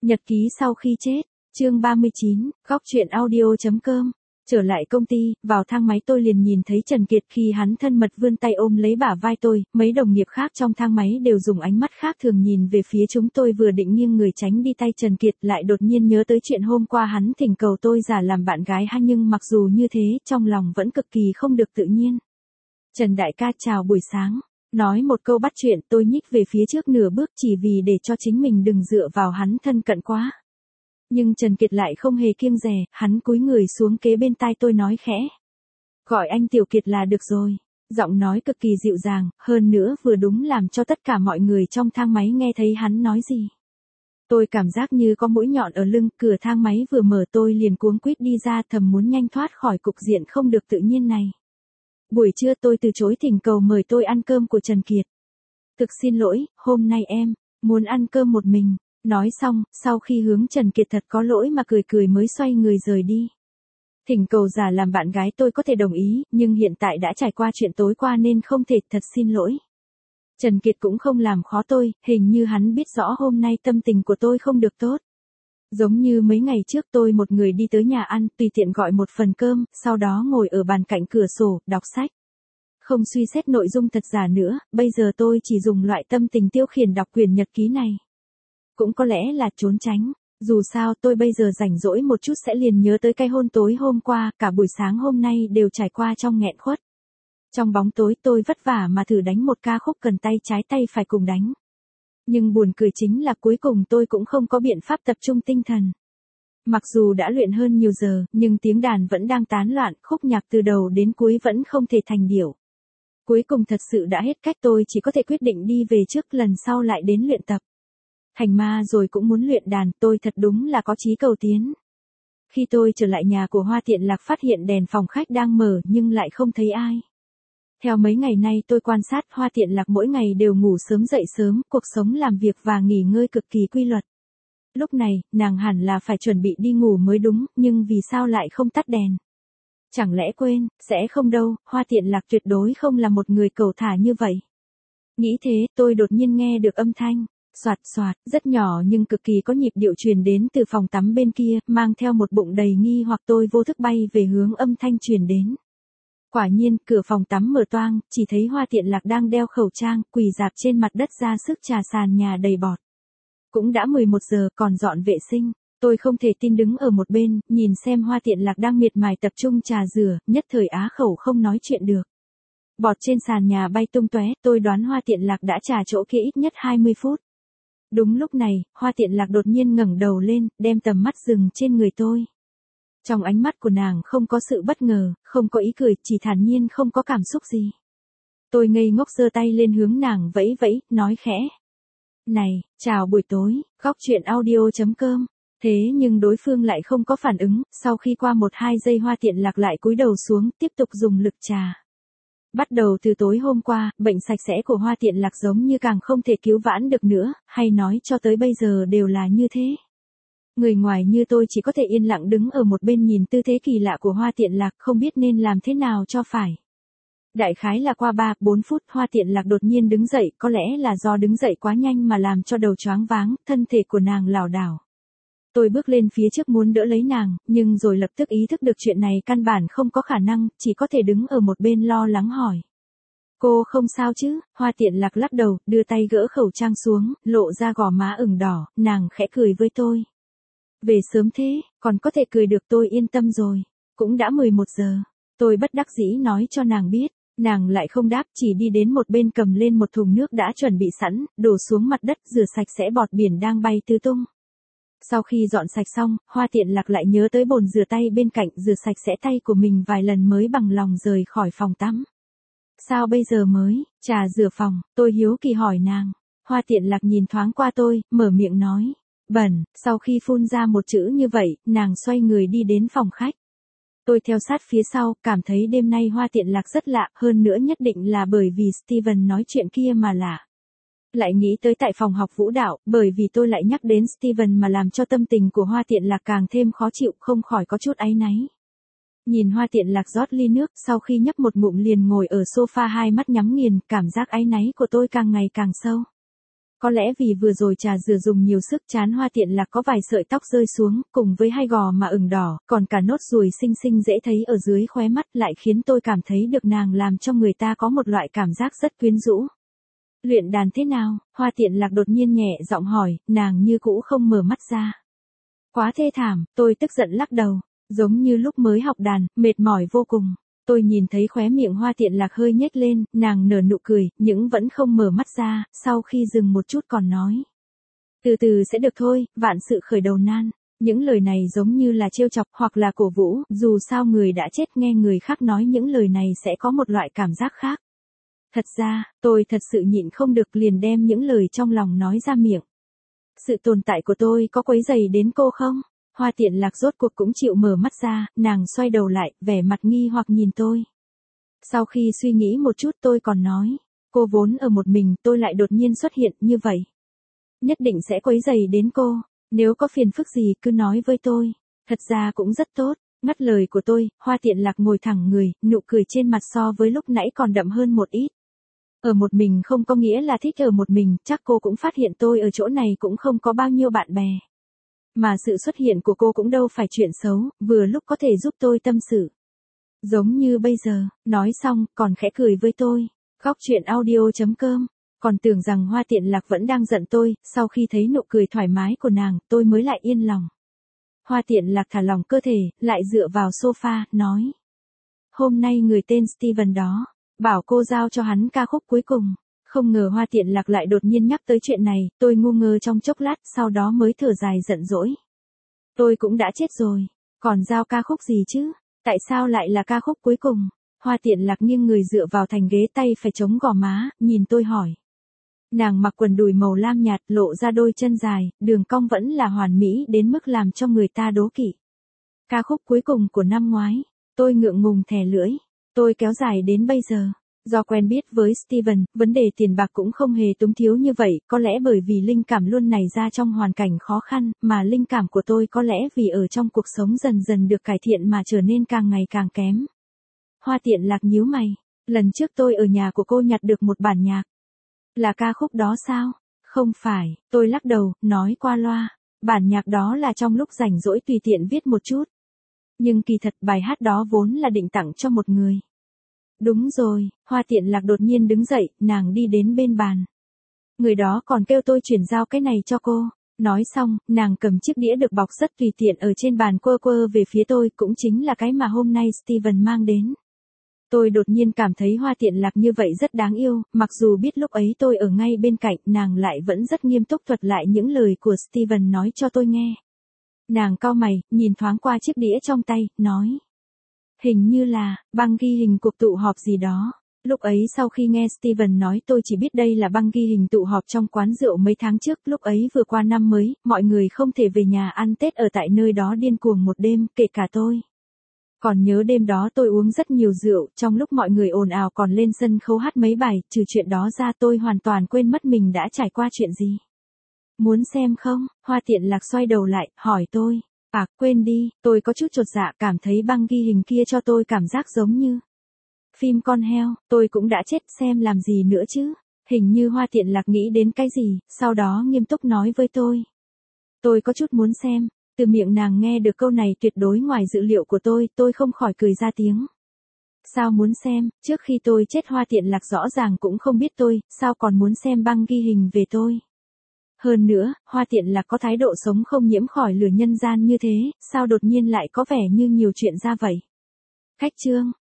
Nhật ký sau khi chết, chương 39, góc truyện audio.com. Trở lại công ty, vào thang máy tôi liền nhìn thấy Trần Kiệt khi hắn thân mật vươn tay ôm lấy bả vai tôi, mấy đồng nghiệp khác trong thang máy đều dùng ánh mắt khác thường nhìn về phía chúng tôi vừa định nghiêng người tránh đi tay Trần Kiệt lại đột nhiên nhớ tới chuyện hôm qua hắn thỉnh cầu tôi giả làm bạn gái ha nhưng mặc dù như thế, trong lòng vẫn cực kỳ không được tự nhiên. Trần đại ca chào buổi sáng. Nói một câu bắt chuyện tôi nhích về phía trước nửa bước chỉ vì để cho chính mình đừng dựa vào hắn thân cận quá. Nhưng Trần Kiệt lại không hề kiêng dè, hắn cúi người xuống kế bên tai tôi nói khẽ. Gọi anh Tiểu Kiệt là được rồi. Giọng nói cực kỳ dịu dàng, hơn nữa vừa đúng làm cho tất cả mọi người trong thang máy nghe thấy hắn nói gì. Tôi cảm giác như có mũi nhọn ở lưng, cửa thang máy vừa mở tôi liền cuống quýt đi ra thầm muốn nhanh thoát khỏi cục diện không được tự nhiên này. Buổi trưa tôi từ chối thỉnh cầu mời tôi ăn cơm của Trần Kiệt. Thực xin lỗi, hôm nay em muốn ăn cơm một mình. Nói xong, sau khi hướng Trần Kiệt thật có lỗi mà cười cười mới xoay người rời đi. Thỉnh cầu giả làm bạn gái tôi có thể đồng ý, nhưng hiện tại đã trải qua chuyện tối qua nên không thể, thật xin lỗi. Trần Kiệt cũng không làm khó tôi, hình như hắn biết rõ hôm nay tâm tình của tôi không được tốt. Giống như mấy ngày trước tôi một người đi tới nhà ăn, tùy tiện gọi một phần cơm, sau đó ngồi ở bàn cạnh cửa sổ, đọc sách. Không suy xét nội dung thật giả nữa, bây giờ tôi chỉ dùng loại tâm tình tiêu khiển đọc quyển nhật ký này. Cũng có lẽ là trốn tránh, dù sao tôi bây giờ rảnh rỗi một chút sẽ liền nhớ tới cái hôn tối hôm qua, cả buổi sáng hôm nay đều trải qua trong nghẹn khuất. Trong bóng tối tôi vất vả mà thử đánh một ca khúc cần tay trái tay phải cùng đánh. Nhưng buồn cười chính là cuối cùng tôi cũng không có biện pháp tập trung tinh thần. Mặc dù đã luyện hơn nhiều giờ, nhưng tiếng đàn vẫn đang tán loạn, khúc nhạc từ đầu đến cuối vẫn không thể thành điệu. Cuối cùng thật sự đã hết cách tôi chỉ có thể quyết định đi về trước lần sau lại đến luyện tập. Thành ma rồi cũng muốn luyện đàn, tôi thật đúng là có chí cầu tiến. Khi tôi trở lại nhà của Hoa Tiện Lạc phát hiện đèn phòng khách đang mở nhưng lại không thấy ai. Theo mấy ngày nay tôi quan sát Hoa Tiện Lạc mỗi ngày đều ngủ sớm dậy sớm, cuộc sống làm việc và nghỉ ngơi cực kỳ quy luật. Lúc này, nàng hẳn là phải chuẩn bị đi ngủ mới đúng, nhưng vì sao lại không tắt đèn? Chẳng lẽ quên, sẽ không đâu, Hoa Tiện Lạc tuyệt đối không là một người cẩu thả như vậy. Nghĩ thế, tôi đột nhiên nghe được âm thanh. Soạt soạt, rất nhỏ nhưng cực kỳ có nhịp điệu truyền đến từ phòng tắm bên kia, mang theo một bụng đầy nghi hoặc tôi vô thức bay về hướng âm thanh truyền đến. Quả nhiên, cửa phòng tắm mở toang, chỉ thấy Hoa Tiện Lạc đang đeo khẩu trang, quỳ rạp trên mặt đất ra sức trà sàn nhà đầy bọt. Cũng đã 11 giờ, còn dọn vệ sinh. Tôi không thể tin đứng ở một bên, nhìn xem Hoa Tiện Lạc đang miệt mài tập trung trà rửa, nhất thời á khẩu không nói chuyện được. Bọt trên sàn nhà bay tung tóe, tôi đoán Hoa Tiện Lạc đã trà chỗ kia ít nhất 20 phút. Đúng lúc này, Hoa Tiện Lạc đột nhiên ngẩng đầu lên, đem tầm mắt dừng trên người tôi. Trong ánh mắt của nàng không có sự bất ngờ, không có ý cười, chỉ thản nhiên không có cảm xúc gì. Tôi ngây ngốc giơ tay lên hướng nàng vẫy vẫy, nói khẽ. Này, chào buổi tối, góc truyện audio.com. Thế nhưng đối phương lại không có phản ứng, sau khi qua 1-2 giây Hoa Tiện Lạc lại cúi đầu xuống, tiếp tục dùng lực trà. Bắt đầu từ tối hôm qua, bệnh sạch sẽ của Hoa Tiện Lạc giống như càng không thể cứu vãn được nữa, hay nói cho tới bây giờ đều là như thế. Người ngoài như tôi chỉ có thể yên lặng đứng ở một bên nhìn tư thế kỳ lạ của Hoa Tiện Lạc không biết nên làm thế nào cho phải. Đại khái là qua 3-4 phút Hoa Tiện Lạc đột nhiên đứng dậy, có lẽ là do đứng dậy quá nhanh mà làm cho đầu choáng váng, thân thể của nàng lảo đảo. Tôi bước lên phía trước muốn đỡ lấy nàng, nhưng rồi lập tức ý thức được chuyện này căn bản không có khả năng, chỉ có thể đứng ở một bên lo lắng hỏi. Cô không sao chứ? Hoa Tiện Lạc lắc đầu, đưa tay gỡ khẩu trang xuống, lộ ra gò má ửng đỏ, nàng khẽ cười với tôi. Về sớm thế, còn có thể cười được tôi yên tâm rồi. Cũng đã 11 giờ. Tôi bất đắc dĩ nói cho nàng biết, nàng lại không đáp chỉ đi đến một bên cầm lên một thùng nước đã chuẩn bị sẵn, đổ xuống mặt đất rửa sạch sẽ bọt biển đang bay tứ tung. Sau khi dọn sạch xong, Hoa Tiện Lạc lại nhớ tới bồn rửa tay bên cạnh rửa sạch sẽ tay của mình vài lần mới bằng lòng rời khỏi phòng tắm. Sao bây giờ mới, trà rửa phòng, tôi hiếu kỳ hỏi nàng. Hoa Tiện Lạc nhìn thoáng qua tôi, mở miệng nói. Bẩn, sau khi phun ra một chữ như vậy, nàng xoay người đi đến phòng khách. Tôi theo sát phía sau, cảm thấy đêm nay Hoa Tiện Lạc rất lạ, hơn nữa nhất định là bởi vì Steven nói chuyện kia mà lạ. Lại nghĩ tới tại phòng học vũ đạo, bởi vì tôi lại nhắc đến Steven mà làm cho tâm tình của Hoa Tiện Lạc càng thêm khó chịu, không khỏi có chút áy náy. Nhìn Hoa Tiện Lạc rót ly nước, sau khi nhấp một ngụm liền ngồi ở sofa hai mắt nhắm nghiền, cảm giác áy náy của tôi càng ngày càng sâu. Có lẽ vì vừa rồi trà dừa dùng nhiều sức, trán Hoa Tiện Lạc có vài sợi tóc rơi xuống, cùng với hai gò má ửng đỏ, còn cả nốt ruồi xinh xinh dễ thấy ở dưới khóe mắt lại khiến tôi cảm thấy được nàng làm cho người ta có một loại cảm giác rất quyến rũ. Luyện đàn thế nào? Hoa Tiện Lạc đột nhiên nhẹ giọng hỏi, nàng như cũ không mở mắt ra. Quá thê thảm, tôi tức giận lắc đầu, giống như lúc mới học đàn, mệt mỏi vô cùng. Tôi nhìn thấy khóe miệng Hoa Tiện Lạc hơi nhếch lên, nàng nở nụ cười, nhưng vẫn không mở mắt ra, sau khi dừng một chút còn nói. Từ từ sẽ được thôi, vạn sự khởi đầu nan. Những lời này giống như là trêu chọc hoặc là cổ vũ, dù sao người đã chết nghe người khác nói những lời này sẽ có một loại cảm giác khác. Thật ra, tôi thật sự nhịn không được liền đem những lời trong lòng nói ra miệng. Sự tồn tại của tôi có quấy rầy đến cô không? Hoa Tiện Lạc rốt cuộc cũng chịu mở mắt ra, nàng xoay đầu lại, vẻ mặt nghi hoặc nhìn tôi. Sau khi suy nghĩ một chút tôi còn nói, cô vốn ở một mình, tôi lại đột nhiên xuất hiện như vậy. Nhất định sẽ quấy rầy đến cô, nếu có phiền phức gì cứ nói với tôi. Thật ra cũng rất tốt. Ngắt lời của tôi, Hoa Tiện Lạc ngồi thẳng người, nụ cười trên mặt so với lúc nãy còn đậm hơn một ít. Ở một mình không có nghĩa là thích ở một mình, chắc cô cũng phát hiện tôi ở chỗ này cũng không có bao nhiêu bạn bè. Mà sự xuất hiện của cô cũng đâu phải chuyện xấu, vừa lúc có thể giúp tôi tâm sự. Giống như bây giờ, nói xong, còn khẽ cười với tôi. Góc chuyện audio.com. Còn tưởng rằng Hoa Tiện Lạc vẫn đang giận tôi, sau khi thấy nụ cười thoải mái của nàng, tôi mới lại yên lòng. Hoa Tiện Lạc thả lỏng cơ thể, lại dựa vào sofa, nói. Hôm nay người tên Steven đó, bảo cô giao cho hắn ca khúc cuối cùng. Không ngờ Hoa Tiện Lạc lại đột nhiên nhắc tới chuyện này, tôi ngu ngơ trong chốc lát, sau đó mới thở dài giận dỗi. Tôi cũng đã chết rồi, còn giao ca khúc gì chứ? Tại sao lại là ca khúc cuối cùng? Hoa Tiện Lạc nghiêng người dựa vào thành ghế, tay phải chống gò má, nhìn tôi hỏi. Nàng mặc quần đùi màu lam nhạt, lộ ra đôi chân dài, đường cong vẫn là hoàn mỹ đến mức làm cho người ta đố kỵ. Ca khúc cuối cùng của năm ngoái, tôi ngượng ngùng thè lưỡi, tôi kéo dài đến bây giờ. Do quen biết với Steven, vấn đề tiền bạc cũng không hề túng thiếu như vậy, có lẽ bởi vì linh cảm luôn nảy ra trong hoàn cảnh khó khăn, mà linh cảm của tôi có lẽ vì ở trong cuộc sống dần dần được cải thiện mà trở nên càng ngày càng kém. Hoa Tiện Lạc nhíu mày, lần trước tôi ở nhà của cô nhặt được một bản nhạc. Là ca khúc đó sao? Không phải, tôi lắc đầu, nói qua loa, bản nhạc đó là trong lúc rảnh rỗi tùy tiện viết một chút. Nhưng kỳ thật bài hát đó vốn là định tặng cho một người. Đúng rồi, Hoa Tiện Lạc đột nhiên đứng dậy, nàng đi đến bên bàn. Người đó còn kêu tôi chuyển giao cái này cho cô. Nói xong, nàng cầm chiếc đĩa được bọc rất tùy tiện ở trên bàn quơ quơ về phía tôi, cũng chính là cái mà hôm nay Steven mang đến. Tôi đột nhiên cảm thấy Hoa Tiện Lạc như vậy rất đáng yêu, mặc dù biết lúc ấy tôi ở ngay bên cạnh, nàng lại vẫn rất nghiêm túc thuật lại những lời của Steven nói cho tôi nghe. Nàng cau mày, nhìn thoáng qua chiếc đĩa trong tay, nói. Hình như là, băng ghi hình cuộc tụ họp gì đó. Lúc ấy sau khi nghe Steven nói tôi chỉ biết đây là băng ghi hình tụ họp trong quán rượu mấy tháng trước, lúc ấy vừa qua năm mới, mọi người không thể về nhà ăn Tết ở tại nơi đó điên cuồng một đêm, kể cả tôi. Còn nhớ đêm đó tôi uống rất nhiều rượu, trong lúc mọi người ồn ào còn lên sân khấu hát mấy bài, trừ chuyện đó ra tôi hoàn toàn quên mất mình đã trải qua chuyện gì. Muốn xem không? Hoa Tiện Lạc xoay đầu lại, hỏi tôi. À, quên đi, tôi có chút chột dạ, cảm thấy băng ghi hình kia cho tôi cảm giác giống như phim con heo, tôi cũng đã chết, xem làm gì nữa chứ. Hình như Hoa Tiện Lạc nghĩ đến cái gì, sau đó nghiêm túc nói với tôi. Tôi có chút muốn xem. Từ miệng nàng nghe được câu này tuyệt đối ngoài dự liệu của tôi không khỏi cười ra tiếng. Sao muốn xem, trước khi tôi chết Hoa Tiện Lạc rõ ràng cũng không biết tôi, sao còn muốn xem băng ghi hình về tôi. Hơn nữa, Hoa Tiện Lạc có thái độ sống không nhiễm khỏi lửa nhân gian như thế, sao đột nhiên lại có vẻ như nhiều chuyện ra vậy. Khách trương,